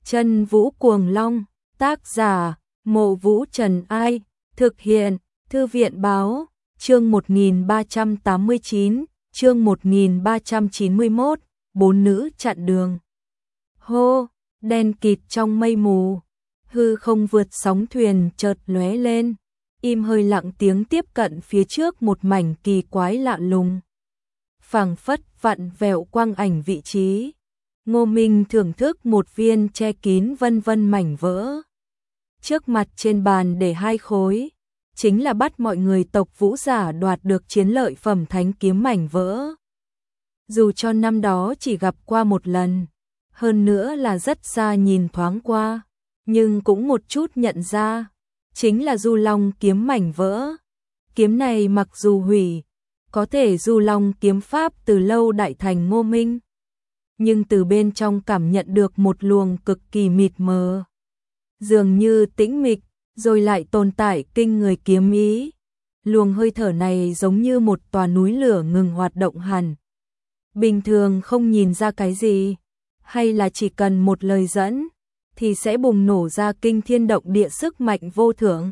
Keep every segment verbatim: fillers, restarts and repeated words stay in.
Chân Vũ Cuồng Long, tác giả, Mộ Vũ Trần Ai, thực hiện, Thư viện Báo, chương một nghìn ba trăm tám mươi chín, chương một nghìn ba trăm chín mươi mốt, bốn nữ chặn đường. Hô, đen kịt trong mây mù, hư không vượt sóng thuyền chợt lóe lên, im hơi lặng tiếng tiếp cận phía trước một mảnh kỳ quái lạ lùng. Phảng phất vặn vẹo quang ảnh vị trí. Ngô Minh thưởng thức một viên che kín vân vân mảnh vỡ. Trước mặt trên bàn để hai khối, chính là bắt mọi người tộc Vũ giả đoạt được chiến lợi phẩm thánh kiếm mảnh vỡ. Dù cho năm đó chỉ gặp qua một lần, hơn nữa là rất xa nhìn thoáng qua, nhưng cũng một chút nhận ra, chính là Du Long kiếm mảnh vỡ. Kiếm này mặc dù hủy, có thể Du Long kiếm pháp từ lâu đại thành Ngô Minh, nhưng từ bên trong cảm nhận được một luồng cực kỳ mịt mờ, dường như tĩnh mịch, rồi lại tồn tại kinh người kiếm ý. Luồng hơi thở này giống như một tòa núi lửa ngừng hoạt động hẳn. Bình thường không nhìn ra cái gì, hay là chỉ cần một lời dẫn, thì sẽ bùng nổ ra kinh thiên động địa sức mạnh vô thượng.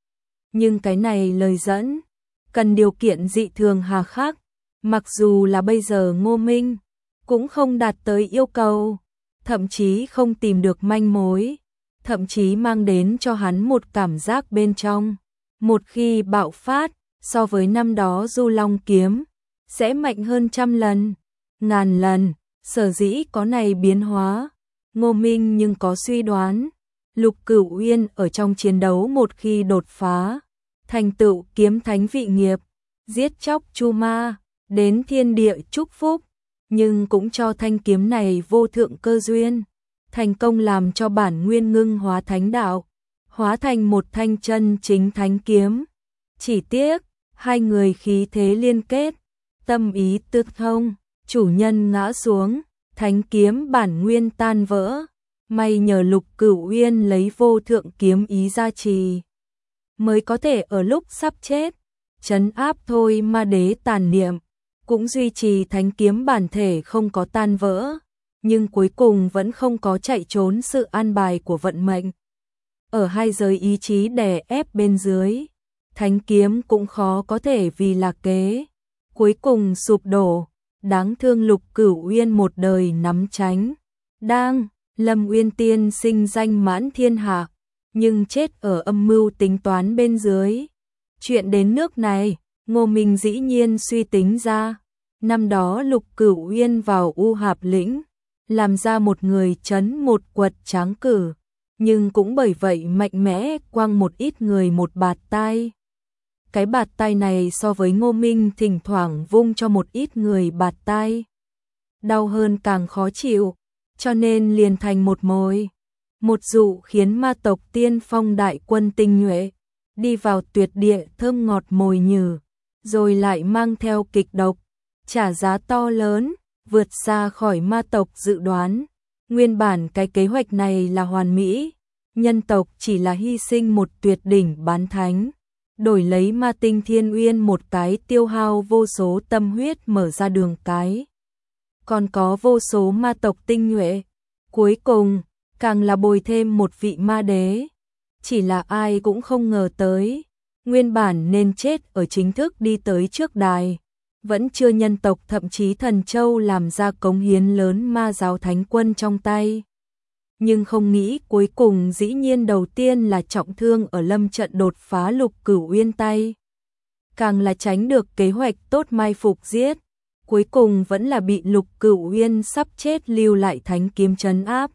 Nhưng cái này lời dẫn, cần điều kiện dị thường hà khắc, mặc dù là bây giờ Ngô Minh cũng không đạt tới yêu cầu, thậm chí không tìm được manh mối, thậm chí mang đến cho hắn một cảm giác bên trong, một khi bạo phát, so với năm đó Du Long kiếm, sẽ mạnh hơn trăm lần, ngàn lần. Sở dĩ có này biến hóa, Ngô Minh nhưng có suy đoán, Lục Cửu Uyên ở trong chiến đấu một khi đột phá, thành tựu kiếm thánh vị nghiệp, giết chóc Chu Ma, đến thiên địa chúc phúc, nhưng cũng cho thanh kiếm này vô thượng cơ duyên, thành công làm cho bản nguyên ngưng hóa thánh đạo, hóa thành một thanh chân chính thánh kiếm. Chỉ tiếc, hai người khí thế liên kết, tâm ý tương thông, chủ nhân ngã xuống, thánh kiếm bản nguyên tan vỡ, may nhờ Lục Cửu Uyên lấy vô thượng kiếm ý gia trì, mới có thể ở lúc sắp chết, trấn áp thôi ma đế tàn niệm, cũng duy trì thánh kiếm bản thể không có tan vỡ, nhưng cuối cùng vẫn không có chạy trốn sự an bài của vận mệnh. Ở hai giới ý chí đè ép bên dưới, thánh kiếm cũng khó có thể vì là kế, cuối cùng sụp đổ. Đáng thương Lục Cửu Uyên một đời nắm tránh, đang Lâm Uyên tiên sinh danh mãn thiên hạ, nhưng chết ở âm mưu tính toán bên dưới. Chuyện đến nước này, Ngô Minh dĩ nhiên suy tính ra, năm đó Lục Cửu Uyên vào U Hạp lĩnh, làm ra một người trấn một quật tráng cử, nhưng cũng bởi vậy mạnh mẽ quăng một ít người một bạt tai. Cái bạt tai này so với Ngô Minh thỉnh thoảng vung cho một ít người bạt tai, đau hơn càng khó chịu, cho nên liền thành một mồi, một dụ khiến ma tộc tiên phong đại quân tinh nhuệ đi vào tuyệt địa thơm ngọt mồi nhử, rồi lại mang theo kịch độc, trả giá to lớn, vượt xa khỏi ma tộc dự đoán. Nguyên bản cái kế hoạch này là hoàn mỹ, nhân tộc chỉ là hy sinh một tuyệt đỉnh bán thánh, đổi lấy ma tinh thiên uyên một cái tiêu hao vô số tâm huyết mở ra đường cái. Còn có vô số ma tộc tinh nhuệ, cuối cùng càng là bồi thêm một vị ma đế. Chỉ là ai cũng không ngờ tới, nguyên bản nên chết ở chính thức đi tới trước đài, vẫn chưa nhân tộc thậm chí thần châu làm ra cống hiến lớn ma giáo thánh quân trong tay. Nhưng không nghĩ cuối cùng dĩ nhiên đầu tiên là trọng thương ở lâm trận đột phá Lục Cửu Uyên tay. Càng là tránh được kế hoạch tốt mai phục giết, cuối cùng vẫn là bị Lục Cửu Uyên sắp chết lưu lại thánh kiếm trấn áp.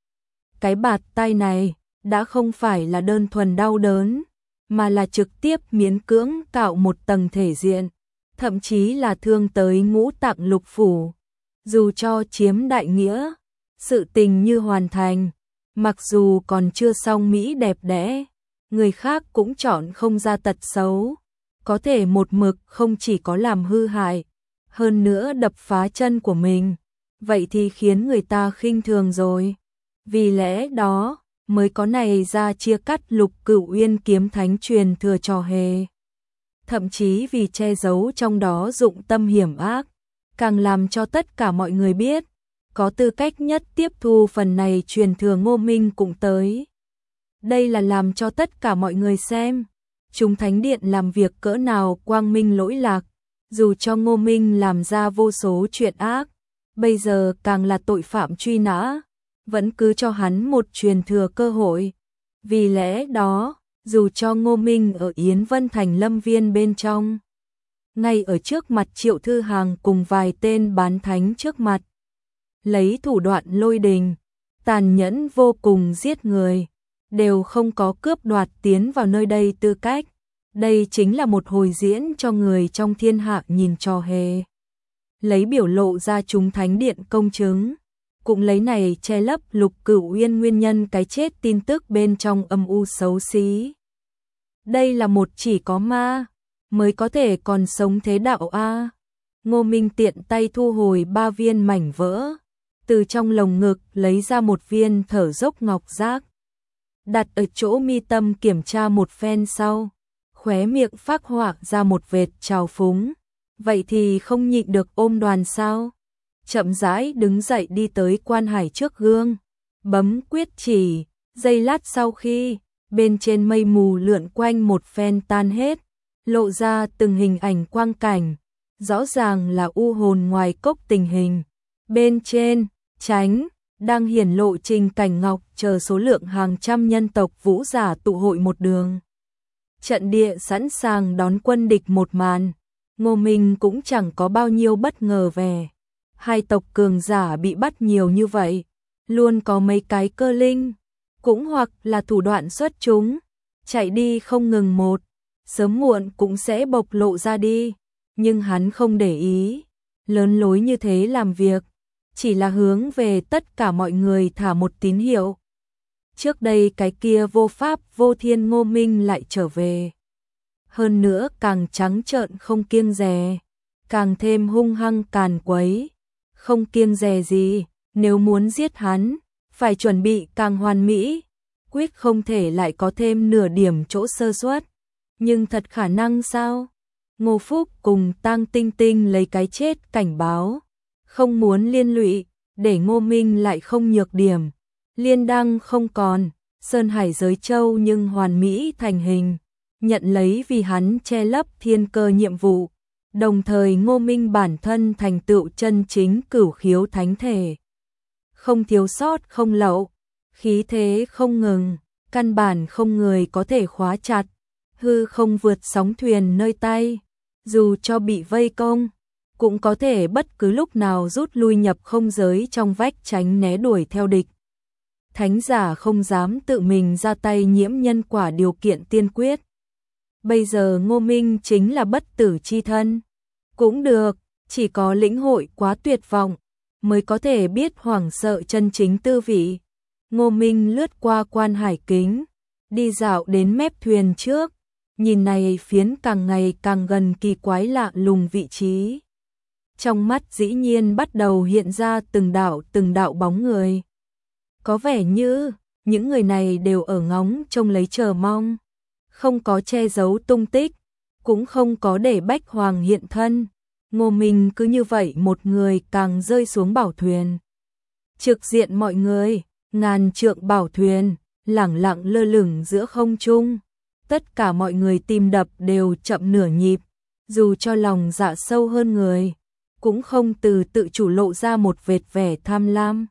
Cái bạt tai này đã không phải là đơn thuần đau đớn, mà là trực tiếp miễn cưỡng cạo một tầng thể diện, thậm chí là thương tới ngũ tạng lục phủ. Dù cho chiếm đại nghĩa, sự tình như hoàn thành, mặc dù còn chưa xong mỹ đẹp đẽ, người khác cũng chọn không ra tật xấu, có thể một mực không chỉ có làm hư hại, hơn nữa đập phá chân của mình, vậy thì khiến người ta khinh thường rồi. Vì lẽ đó, mới có này ra chia cắt Lục Cửu Uyên kiếm thánh truyền thừa trò hề. Thậm chí vì che giấu trong đó dụng tâm hiểm ác, càng làm cho tất cả mọi người biết, có tư cách nhất tiếp thu phần này truyền thừa Ngô Minh cũng tới. Đây là làm cho tất cả mọi người xem, chúng thánh điện làm việc cỡ nào quang minh lỗi lạc, dù cho Ngô Minh làm ra vô số chuyện ác, bây giờ càng là tội phạm truy nã, vẫn cứ cho hắn một truyền thừa cơ hội. Vì lẽ đó, dù cho Ngô Minh ở Yến Vân Thành lâm viên bên trong, ngay ở trước mặt Triệu Thư Hàng cùng vài tên bán thánh trước mặt, lấy thủ đoạn lôi đình, tàn nhẫn vô cùng giết người, đều không có cướp đoạt tiến vào nơi đây tư cách. Đây chính là một hồi diễn cho người trong thiên hạ nhìn trò hề. Lấy biểu lộ ra chúng thánh điện công chứng, cũng lấy này che lấp Lục Cửu Uyên nguyên nhân cái chết tin tức bên trong âm u xấu xí. Đây là một chỉ có ma mới có thể còn sống thế đạo a. Ngô Minh tiện tay thu hồi ba viên mảnh vỡ, từ trong lồng ngực lấy ra một viên thở dốc ngọc giác, đặt ở chỗ mi tâm kiểm tra một phen sau, khóe miệng phác họa ra một vệt trào phúng. Vậy thì không nhịn được ôm đoàn sao? Chậm rãi đứng dậy đi tới quan hải trước gương, bấm quyết chỉ, giây lát sau khi bên trên mây mù lượn quanh một phen tan hết, lộ ra từng hình ảnh quang cảnh, rõ ràng là u hồn ngoài cốc tình hình. Bên trên, tránh, đang hiển lộ Trình Cảnh Ngọc chờ số lượng hàng trăm nhân tộc vũ giả tụ hội một đường. Trận địa sẵn sàng đón quân địch một màn, Ngô Minh cũng chẳng có bao nhiêu bất ngờ về. Hai tộc cường giả bị bắt nhiều như vậy, luôn có mấy cái cơ linh, cũng hoặc là thủ đoạn xuất chúng, chạy đi không ngừng một, sớm muộn cũng sẽ bộc lộ ra đi, nhưng hắn không để ý, lớn lối như thế làm việc, chỉ là hướng về tất cả mọi người thả một tín hiệu. Trước đây cái kia vô pháp vô thiên Ngô Minh lại trở về. Hơn nữa càng trắng trợn không kiêng dè, càng thêm hung hăng càn quấy, không kiêng dè gì, nếu muốn giết hắn, phải chuẩn bị càng hoàn mỹ, quyết không thể lại có thêm nửa điểm chỗ sơ suất. Nhưng thật khả năng sao? Ngô Phúc cùng Tang Tinh Tinh lấy cái chết cảnh báo, không muốn liên lụy, để Ngô Minh lại không nhược điểm. Liên đăng không còn, Sơn Hải giới châu nhưng hoàn mỹ thành hình, nhận lấy vì hắn che lấp thiên cơ nhiệm vụ, đồng thời Ngô Minh bản thân thành tựu chân chính cửu khiếu thánh thể. Không thiếu sót không lậu, khí thế không ngừng, căn bản không người có thể khóa chặt, hư không vượt sóng thuyền nơi tay, dù cho bị vây công, cũng có thể bất cứ lúc nào rút lui nhập không giới trong vách tránh né đuổi theo địch. Thánh giả không dám tự mình ra tay nhiễm nhân quả điều kiện tiên quyết. Bây giờ Ngô Minh chính là bất tử chi thân. Cũng được, chỉ có lĩnh hội quá tuyệt vọng, mới có thể biết hoảng sợ chân chính tư vị. Ngô Minh lướt qua quan hải kính, đi dạo đến mép thuyền trước, nhìn này phiến càng ngày càng gần kỳ quái lạ lùng vị trí. Trong mắt dĩ nhiên bắt đầu hiện ra từng đạo từng đạo bóng người. Có vẻ như những người này đều ở ngóng trông lấy chờ mong, không có che giấu tung tích, cũng không có để Bách Hoàng hiện thân. Ngô Minh cứ như vậy một người càng rơi xuống bảo thuyền. Trực diện mọi người, ngàn trượng bảo thuyền, lẳng lặng lơ lửng giữa không trung. Tất cả mọi người tim đập đều chậm nửa nhịp, dù cho lòng dạ sâu hơn người, cũng không từ tự chủ lộ ra một vệt vẻ tham lam.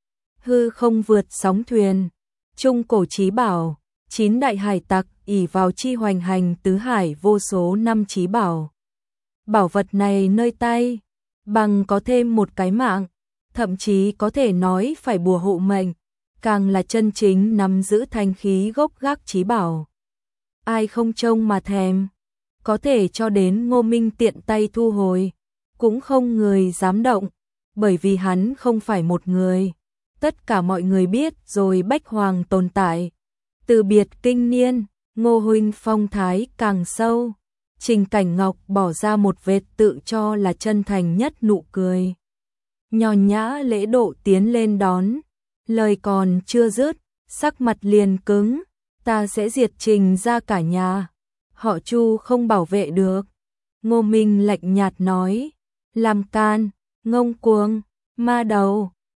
Hư không vượt sóng thuyền, trung cổ chí bảo, chín đại hải tặc ỷ vào chi hoành hành tứ hải vô số năm chí bảo. Bảo vật này nơi tay, bằng có thêm một cái mạng, thậm chí có thể nói phải bùa hộ mệnh, càng là chân chính nắm giữ thanh khí gốc gác chí bảo. Ai không trông mà thèm, có thể cho đến Ngô Minh tiện tay thu hồi, cũng không người dám động, bởi vì hắn không phải một người. Tất cả mọi người biết rồi Bách Hoàng tồn tại. Từ biệt kinh niên, Ngô huynh phong thái càng sâu. Trình Cảnh Ngọc bỏ ra một vệt tự cho là chân thành nhất nụ cười. Nho nhã lễ độ tiến lên đón. Lời còn chưa dứt, sắc mặt liền cứng. Ta sẽ diệt Trình ra cả nhà. Họ Chu không bảo vệ được. Ngô Minh lạnh nhạt nói. Làm can, ngông cuồng, ma đầu.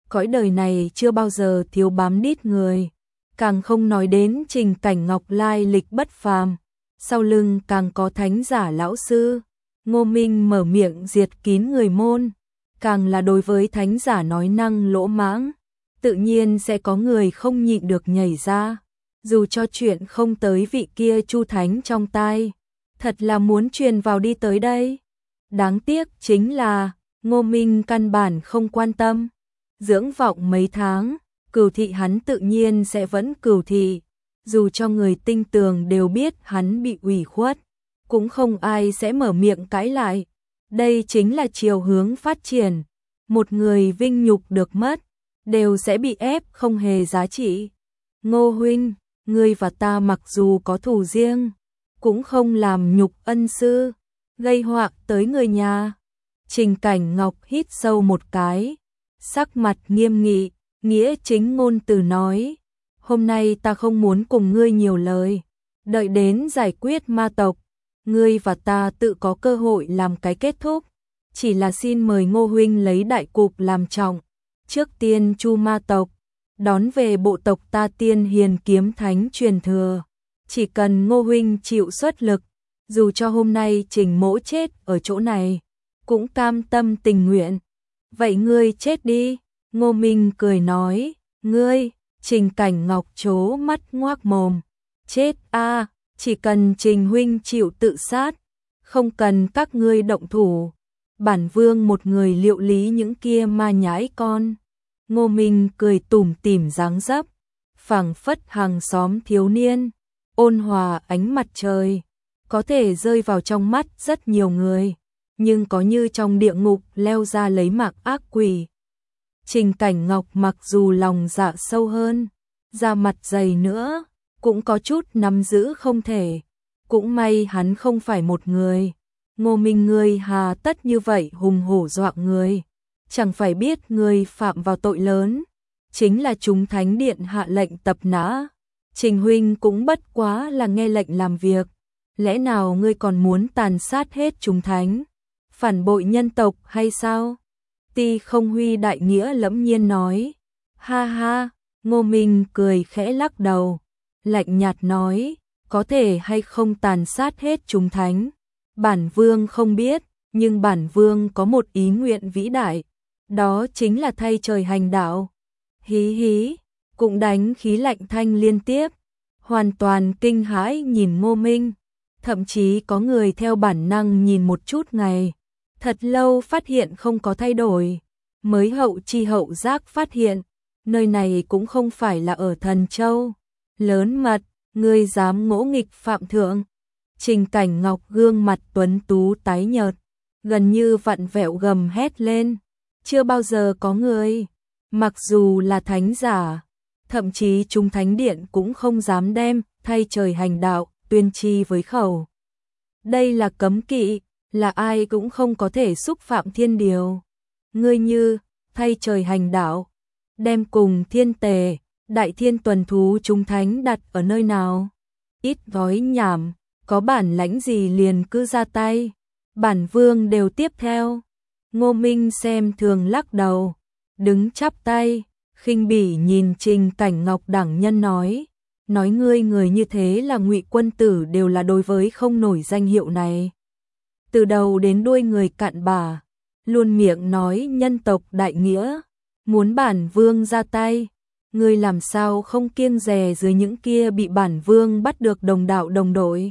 cõi đời này chưa bao giờ thiếu bám đít người, càng không nói đến Trình Cảnh Ngọc lai lịch bất phàm, sau lưng càng có thánh giả lão sư. Ngô Minh mở miệng diệt kín người môn, càng là đối với thánh giả nói năng lỗ mãng, tự nhiên sẽ có người không nhịn được nhảy ra, dù cho chuyện không tới vị kia Chu Thánh trong tai, thật là muốn truyền vào đi tới đây. Đáng tiếc chính là Ngô Minh căn bản không quan tâm, dưỡng vọng mấy tháng, cửu thị hắn tự nhiên sẽ vẫn cửu thị, dù cho người tinh tường đều biết hắn bị ủy khuất, cũng không ai sẽ mở miệng cãi lại. Đây chính là chiều hướng phát triển, một người vinh nhục được mất, đều sẽ bị ép không hề giá trị. Ngô huynh, ngươi và ta mặc dù có thù riêng, cũng không làm nhục ân sư, gây họa tới người nhà. Trình Cảnh Ngọc hít sâu một cái, sắc mặt nghiêm nghị, nghĩa chính ngôn từ nói, hôm nay ta không muốn cùng ngươi nhiều lời, đợi đến giải quyết ma tộc, ngươi và ta tự có cơ hội làm cái kết thúc, chỉ là xin mời Ngô huynh lấy đại cục làm trọng, trước tiên chu ma tộc, đón về bộ tộc ta Tiên Hiền kiếm thánh truyền thừa, chỉ cần Ngô huynh chịu xuất lực, dù cho hôm nay Trình mỗ chết ở chỗ này, cũng cam tâm tình nguyện. Vậy ngươi chết đi, Ngô Minh cười nói, ngươi, Trình Cảnh Ngọc trố mắt ngoác mồm, chết a, chỉ cần Trình huynh chịu tự sát, không cần các ngươi động thủ, bản vương một người liệu lý những kia ma nhãi con. Ngô Minh cười tủm tỉm dáng dấp, phảng phất hàng xóm thiếu niên, ôn hòa ánh mặt trời, có thể rơi vào trong mắt rất nhiều người, nhưng có như trong địa ngục leo ra lấy mạng ác quỷ. Trình Cảnh Ngọc mặc dù lòng dạ sâu hơn, da mặt dày nữa, cũng có chút nắm giữ không thể, cũng may hắn không phải một người. Ngô Minh ngươi hà tất như vậy hùng hổ dọa người, chẳng phải biết người phạm vào tội lớn, chính là chúng thánh điện hạ lệnh tập nã, Trình huynh cũng bất quá là nghe lệnh làm việc, lẽ nào ngươi còn muốn tàn sát hết chúng thánh, phản bội nhân tộc hay sao? Ti Không Huy đại nghĩa lẫm nhiên nói, ha ha, Ngô Minh cười khẽ lắc đầu, lạnh nhạt nói, có thể hay không tàn sát hết chúng thánh, bản vương không biết, nhưng bản vương có một ý nguyện vĩ đại, đó chính là thay trời hành đạo. Hí hí, cũng đánh khí lạnh thanh liên tiếp, hoàn toàn kinh hãi nhìn Ngô Minh, thậm chí có người theo bản năng nhìn một chút ngày, thật lâu phát hiện không có thay đổi, mới hậu chi hậu giác phát hiện, nơi này cũng không phải là ở Thần Châu. Lớn mật, ngươi dám ngỗ nghịch phạm thượng. Trình Cảnh Ngọc gương mặt tuấn tú tái nhợt, gần như vặn vẹo gầm hét lên, chưa bao giờ có người, mặc dù là thánh giả, thậm chí chúng thánh điện cũng không dám đem thay trời hành đạo tuyên chi với khẩu. Đây là cấm kỵ, là ai cũng không có thể xúc phạm thiên điều. Ngươi như thay trời hành đạo, đem cùng thiên tề, đại thiên tuần thú chúng thánh đặt ở nơi nào? Ít gói nhảm, có bản lãnh gì liền cứ ra tay, bản vương đều tiếp theo. Ngô Minh xem thường lắc đầu, đứng chắp tay, khinh bỉ nhìn Trình Cảnh Ngọc đẳng nhân nói, nói ngươi người như thế là Ngụy quân tử đều là đối với không nổi danh hiệu này. Từ đầu đến đuôi người cặn bã, luôn miệng nói nhân tộc đại nghĩa, muốn bản vương ra tay, ngươi làm sao không kiêng dè dưới những kia bị bản vương bắt được đồng đạo đồng đội.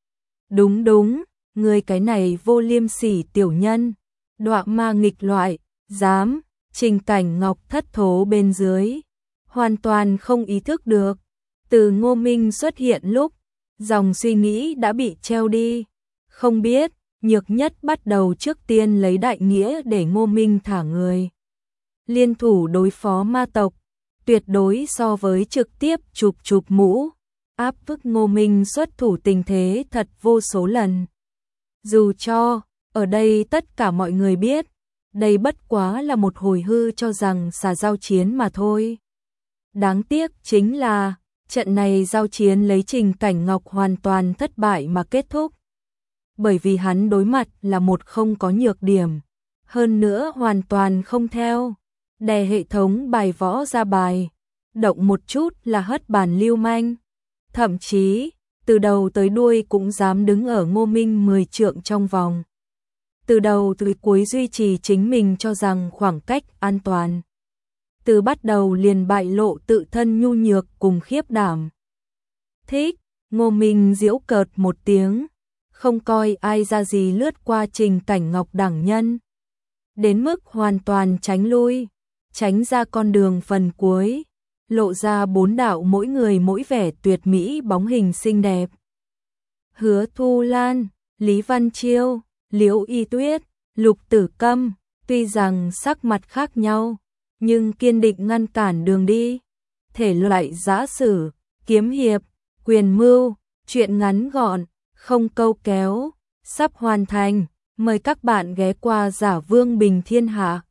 Đúng đúng, ngươi cái này vô liêm sỉ tiểu nhân, đọa ma nghịch loại, dám. Trình Cảnh Ngọc thất thố bên dưới, hoàn toàn không ý thức được, từ Ngô Minh xuất hiện lúc, dòng suy nghĩ đã bị treo đi, không biết, Nhược Nhất bắt đầu trước tiên lấy đại nghĩa để Ngô Minh thả người. Liên thủ đối phó ma tộc, tuyệt đối so với trực tiếp chụp chụp mũ, áp bức Ngô Minh xuất thủ tình thế thật vô số lần. Dù cho, ở đây tất cả mọi người biết, đây bất quá là một hồi hư cho rằng xà giao chiến mà thôi. Đáng tiếc chính là, trận này giao chiến lấy Trình Cảnh Ngọc hoàn toàn thất bại mà kết thúc. Bởi vì hắn đối mặt là một không có nhược điểm, hơn nữa hoàn toàn không theo đè hệ thống bài võ ra bài, động một chút là hất bàn lưu manh. Thậm chí, từ đầu tới đuôi cũng dám đứng ở Ngô Minh mười trượng trong vòng. Từ đầu tới cuối duy trì chính mình cho rằng khoảng cách an toàn. Từ bắt đầu liền bại lộ tự thân nhu nhược cùng khiếp đảm. Thích, Ngô Minh giễu cợt một tiếng, không coi ai ra gì lướt qua Trình Cảnh Ngọc đẳng nhân. Đến mức hoàn toàn tránh lui, tránh ra con đường phần cuối, lộ ra bốn đạo mỗi người mỗi vẻ tuyệt mỹ bóng hình xinh đẹp. Hứa Thu Lan, Lý Văn Chiêu, Liễu Y Tuyết, Lục Tử Câm, tuy rằng sắc mặt khác nhau, nhưng kiên định ngăn cản đường đi. Thể loại giã sử, kiếm hiệp, quyền mưu, truyện ngắn gọn, không câu kéo, sắp hoàn thành. Mời các bạn ghé qua Giả Vương Bình Thiên Hạ.